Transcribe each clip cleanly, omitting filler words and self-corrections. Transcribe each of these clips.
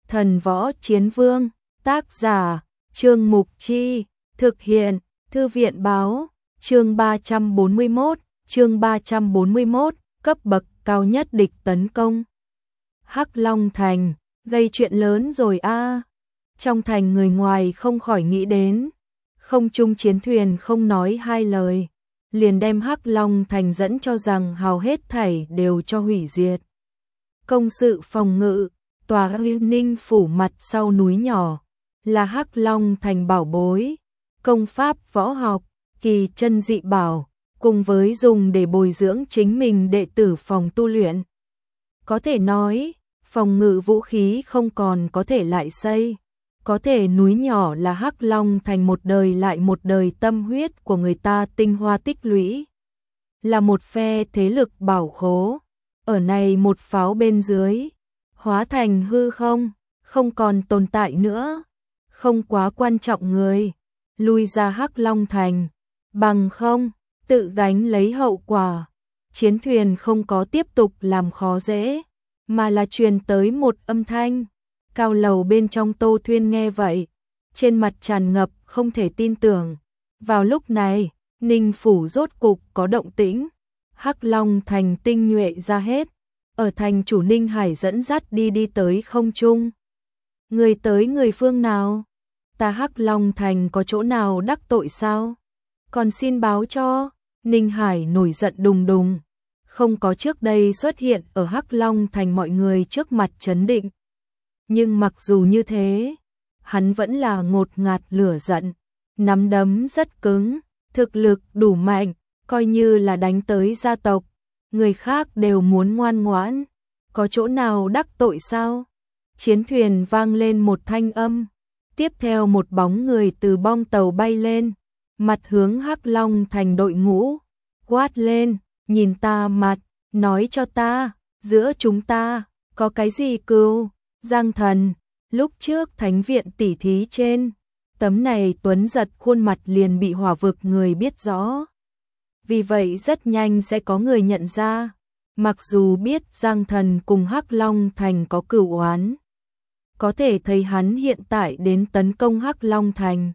Thần Võ Chiến Vương, tác giả, Trương Mục Chi, thực hiện, Thư viện Báo, chương 341, cấp bậc cao nhất địch tấn công. Hắc Long Thành, gây chuyện lớn rồi a. Trong thành người ngoài không khỏi nghĩ đến, không trung chiến thuyền không nói hai lời, liền đem Hắc Long Thành dẫn cho rằng hào hết thảy đều cho hủy diệt. Công sự phòng ngự, tòa Ninh phủ mặt sau núi nhỏ, là Hắc Long Thành bảo bối, công pháp võ học, kỳ chân dị bảo, cùng với dùng để bồi dưỡng chính mình đệ tử phòng tu luyện. Có thể nói, phòng ngự vũ khí không còn có thể lại xây. Có thể núi nhỏ là Hắc Long Thành một đời lại một đời tâm huyết của người ta tinh hoa tích lũy. Là một phe thế lực bảo khố, ở này một pháo bên dưới, hóa thành hư không, không còn tồn tại nữa, không quá quan trọng người, lui ra Hắc Long Thành, bằng không, tự gánh lấy hậu quả. Chiến thuyền không có tiếp tục làm khó dễ, mà là truyền tới một âm thanh. Cao lầu bên trong Tô Thuyên nghe vậy, trên mặt tràn ngập không thể tin tưởng. Vào lúc này, Ninh phủ rốt cục có động tĩnh, Hắc Long Thành tinh nhuệ ra hết, ở thành chủ Ninh Hải dẫn dắt đi tới không trung. Người tới người phương nào? Ta Hắc Long Thành có chỗ nào đắc tội sao? Còn xin báo cho. Ninh Hải nổi giận đùng đùng, không có trước đây xuất hiện ở Hắc Long Thành mọi người trước mặt trấn định. Nhưng mặc dù như thế, hắn vẫn là ngột ngạt lửa giận, nắm đấm rất cứng, thực lực đủ mạnh, coi như là đánh tới gia tộc, người khác đều muốn ngoan ngoãn, có chỗ nào đắc tội sao? Chiến thuyền vang lên một thanh âm, tiếp theo một bóng người từ bong tàu bay lên, mặt hướng Hắc Long Thành đội ngũ, quát lên, nhìn ta mặt, nói cho ta, giữa chúng ta, có cái gì cừu? Giang Thần, lúc trước thánh viện tỉ thí trên, tấm này tuấn giật khuôn mặt liền bị hỏa vực người biết rõ. Vì vậy rất nhanh sẽ có người nhận ra, mặc dù biết Giang Thần cùng Hắc Long Thành có cửu oán, có thể thấy hắn hiện tại đến tấn công Hắc Long Thành.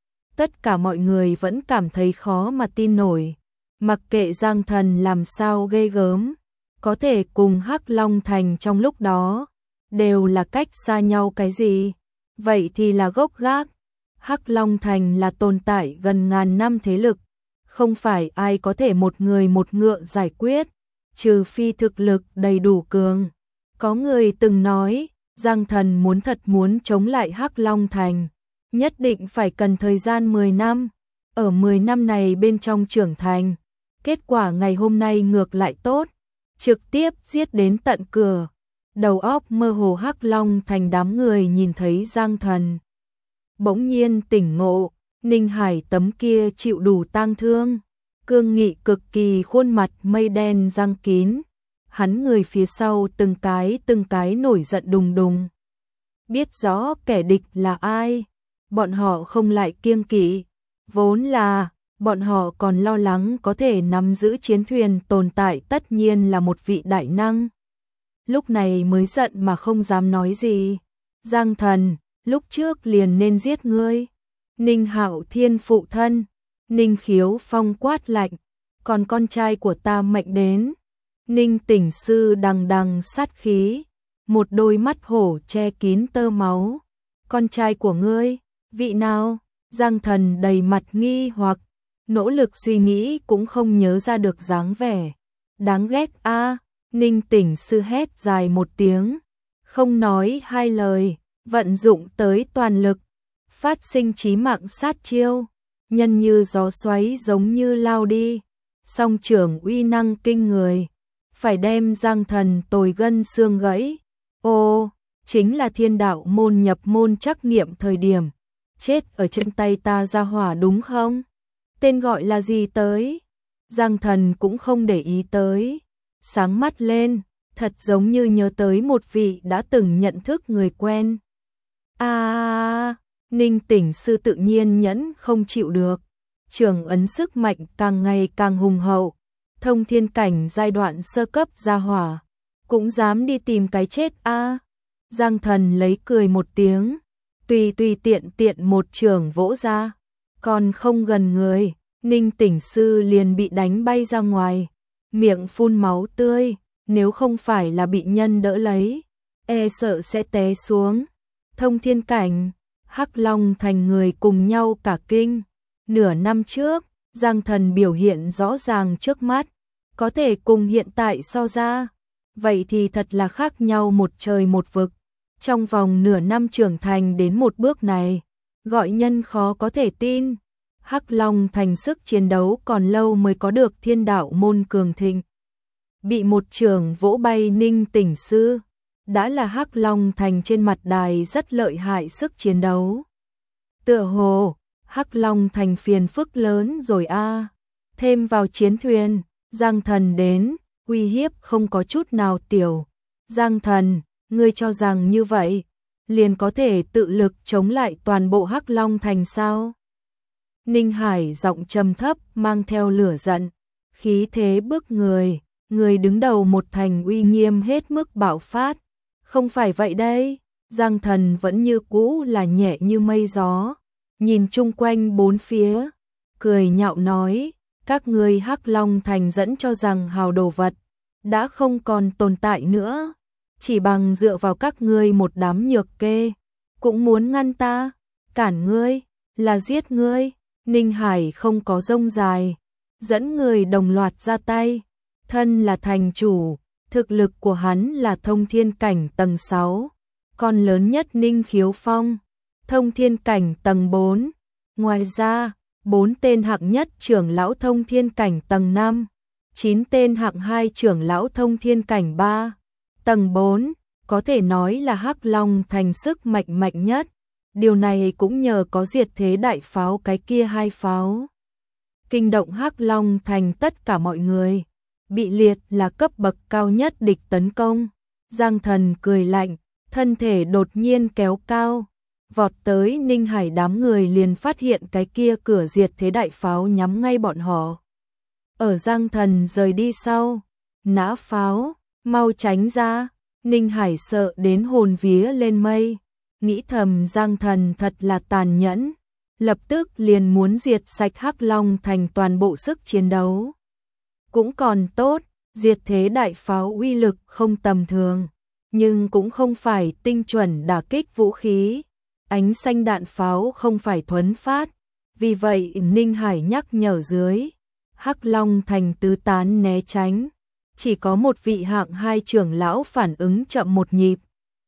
Tất cả mọi người vẫn cảm thấy khó mà tin nổi, mặc kệ Giang Thần làm sao ghê gớm, có thể cùng Hắc Long Thành trong lúc đó đều là cách xa nhau cái gì? Vậy thì là gốc gác. Hắc Long Thành là tồn tại gần ngàn năm thế lực, không phải ai có thể một người một ngựa giải quyết, trừ phi thực lực đầy đủ cường. Có người từng nói, Giang Thần muốn chống lại Hắc Long Thành, nhất định phải cần thời gian 10 năm, ở 10 năm này bên trong trưởng thành. Kết quả ngày hôm nay ngược lại tốt, trực tiếp giết đến tận cửa. Đầu óc mơ hồ Hắc Long Thành đám người nhìn thấy Giang Thần, bỗng nhiên tỉnh ngộ, Ninh Hải tấm kia chịu đủ tang thương, cương nghị cực kỳ khuôn mặt mây đen răng kín, hắn người phía sau từng cái nổi giận đùng đùng. Biết rõ kẻ địch là ai, bọn họ không lại kiêng kỵ, vốn là bọn họ còn lo lắng có thể nắm giữ chiến thuyền tồn tại tất nhiên là một vị đại năng. Lúc này mới giận mà không dám nói gì. Giang Thần, lúc trước liền nên giết ngươi. Ninh Hạo Thiên phụ thân, Ninh Khiếu Phong quát lạnh, còn con trai của ta mệnh đến. Ninh Tỉnh Sư đằng đằng sát khí, một đôi mắt hổ che kín tơ máu. Con trai của ngươi, vị nào? Giang Thần đầy mặt nghi hoặc, nỗ lực suy nghĩ cũng không nhớ ra được dáng vẻ. Đáng ghét a. Ninh Tỉnh Sư hét dài một tiếng, không nói hai lời, vận dụng tới toàn lực, phát sinh chí mạng sát chiêu, nhân như gió xoáy giống như lao đi, song trưởng uy năng kinh người, phải đem Giang Thần tồi gân xương gãy. Ô, chính là Thiên Đạo môn nhập môn trắc nghiệm thời điểm, chết ở trên tay ta ra hỏa đúng không? Tên gọi là gì tới? Giang Thần cũng không để ý tới. Sáng mắt lên, thật giống như nhớ tới một vị đã từng nhận thức người quen. Ninh Tỉnh Sư tự nhiên nhẫn không chịu được, trường ấn sức mạnh càng ngày càng hùng hậu, thông thiên cảnh giai đoạn sơ cấp ra hỏa, cũng dám đi tìm cái chết Giang Thần lấy cười một tiếng, tùy tiện tiện một chưởng vỗ ra, còn không gần người, Ninh Tỉnh Sư liền bị đánh bay ra ngoài, miệng phun máu tươi, nếu không phải là bị nhân đỡ lấy, sợ sẽ té xuống. Thông Thiên Cảnh, Hắc Long Thành người cùng nhau cả kinh. Nửa năm trước, Giang Thần biểu hiện rõ ràng trước mắt, có thể cùng hiện tại so ra, vậy thì thật là khác nhau một trời một vực. Trong vòng nửa năm trưởng thành đến một bước này, gọi nhân khó có thể tin. Hắc Long Thành sức chiến đấu còn lâu mới có được Thiên Đạo môn cường thịnh. Bị một chưởng vỗ bay Ninh Tỉnh Sư, đã là Hắc Long Thành trên mặt đài rất lợi hại sức chiến đấu. Tựa hồ, Hắc Long Thành phiền phức lớn rồi a. Thêm vào chiến thuyền, Giang Thần đến, uy hiếp không có chút nào tiểu. Giang Thần, ngươi cho rằng như vậy, liền có thể tự lực chống lại toàn bộ Hắc Long Thành sao? Ninh Hải giọng trầm thấp mang theo lửa giận, khí thế bức người đứng đầu một thành uy nghiêm hết mức bạo phát. Không phải vậy đây, Giang Thần vẫn như cũ là nhẹ như mây gió, nhìn chung quanh bốn phía, cười nhạo nói, các ngươi Hắc Long Thành dẫn cho rằng hào đồ vật đã không còn tồn tại nữa, chỉ bằng dựa vào các ngươi một đám nhược kê, cũng muốn ngăn ta, cản ngươi, là giết ngươi. Ninh Hải không có rông dài, dẫn người đồng loạt ra tay, thân là thành chủ, thực lực của hắn là thông thiên cảnh tầng 6, con lớn nhất Ninh Khiếu Phong, thông thiên cảnh tầng 4, ngoài ra, 4 tên hạng nhất trưởng lão thông thiên cảnh tầng 5, 9 tên hạng 2 trưởng lão thông thiên cảnh 3, tầng 4, có thể nói là Hắc Long Thành sức mạnh nhất. Điều này cũng nhờ có diệt thế đại pháo cái kia 2 pháo. Kinh động Hắc Long Thành tất cả mọi người, bị liệt là cấp bậc cao nhất địch tấn công. Giang Thần cười lạnh, thân thể đột nhiên kéo cao, vọt tới Ninh Hải, đám người liền phát hiện cái kia cửa diệt thế đại pháo nhắm ngay bọn họ. Ở Giang Thần rời đi sau, nã pháo, mau tránh ra. Ninh Hải sợ đến hồn vía lên mây, nghĩ thầm Giang Thần thật là tàn nhẫn, lập tức liền muốn diệt sạch Hắc Long Thành toàn bộ sức chiến đấu. Cũng còn tốt, diệt thế đại pháo uy lực không tầm thường, nhưng cũng không phải tinh chuẩn đả kích vũ khí, ánh xanh đạn pháo không phải thuấn phát, vì vậy Ninh Hải nhắc nhở dưới, Hắc Long Thành tứ tán né tránh, chỉ có một vị hạng 2 trưởng lão phản ứng chậm một nhịp,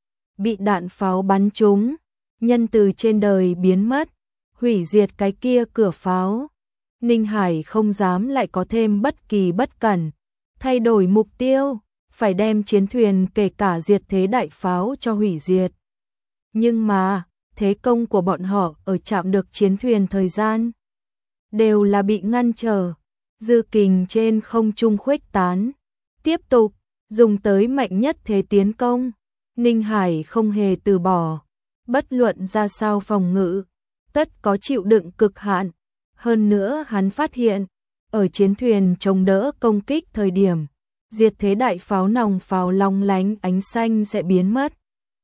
bị đạn pháo bắn trúng, nhân từ trên đời biến mất, hủy diệt cái kia cửa pháo. Ninh Hải không dám lại có thêm bất kỳ bất cẩn, thay đổi mục tiêu, phải đem chiến thuyền kể cả diệt thế đại pháo cho hủy diệt. Nhưng mà, thế công của bọn họ ở chạm được chiến thuyền thời gian, đều là bị ngăn trở, dư kình trên không trung khuếch tán, tiếp tục, dùng tới mạnh nhất thế tiến công. Ninh Hải không hề từ bỏ, bất luận ra sao phòng ngự, tất có chịu đựng cực hạn. Hơn nữa hắn phát hiện, ở chiến thuyền chống đỡ công kích thời điểm, diệt thế đại pháo nòng pháo long lánh ánh xanh sẽ biến mất.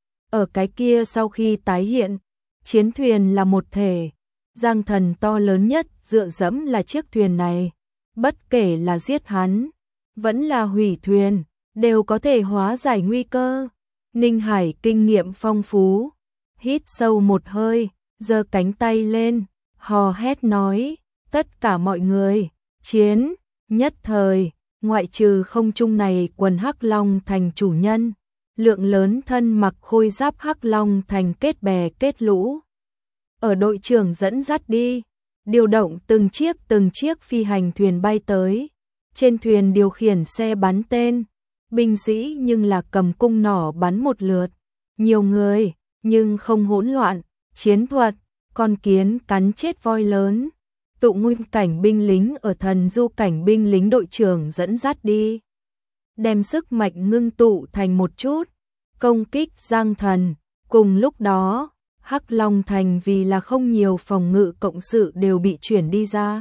Ở cái kia sau khi tái hiện, chiến thuyền là một thể, Giang Thần to lớn nhất dựa dẫm là chiếc thuyền này, bất kể là giết hắn, vẫn là hủy thuyền, đều có thể hóa giải nguy cơ. Ninh Hải kinh nghiệm phong phú, hít sâu một hơi, giơ cánh tay lên, hò hét nói, tất cả mọi người, chiến. Nhất thời, ngoại trừ không trung này quần Hắc Long Thành chủ nhân, lượng lớn thân mặc khôi giáp Hắc Long Thành kết bè kết lũ. Ở đội trưởng dẫn dắt đi, điều động từng chiếc phi hành thuyền bay tới, trên thuyền điều khiển xe bắn tên, binh sĩ nhưng là cầm cung nỏ bắn một lượt, nhiều người, nhưng không hỗn loạn, chiến thuật, con kiến cắn chết voi lớn, tụ nguyên cảnh binh lính ở thần du cảnh binh lính đội trưởng dẫn dắt đi, đem sức mạnh ngưng tụ thành một chút, công kích Giang Thần. Cùng lúc đó, Hắc Long Thành vì là không nhiều phòng ngự cộng sự đều bị chuyển đi ra.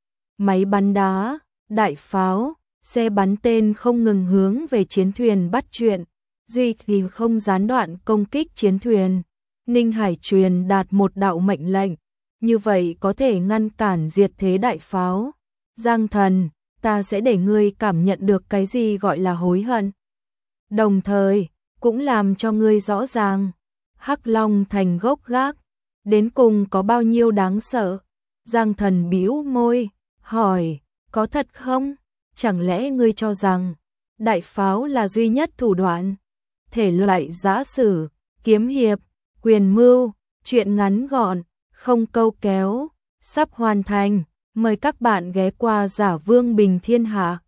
Máy bắn đá, đại pháo, xe bắn tên không ngừng hướng về chiến thuyền bắt chuyện, Duy thì không gián đoạn công kích chiến thuyền. Ninh Hải truyền đạt một đạo mệnh lệnh, như vậy có thể ngăn cản diệt thế đại pháo. Giang thần, ta sẽ để ngươi cảm nhận được cái gì gọi là hối hận. Đồng thời, cũng làm cho ngươi rõ ràng, Hắc Long Thành gốc gác, đến cùng có bao nhiêu đáng sợ. Giang thần bĩu môi, hỏi, có thật không? Chẳng lẽ ngươi cho rằng, đại pháo là duy nhất thủ đoạn? Thể loại giã sử, kiếm hiệp, quyền mưu, truyện ngắn gọn, không câu kéo, sắp hoàn thành. Mời các bạn ghé qua Giả Vương Bình Thiên Hạ.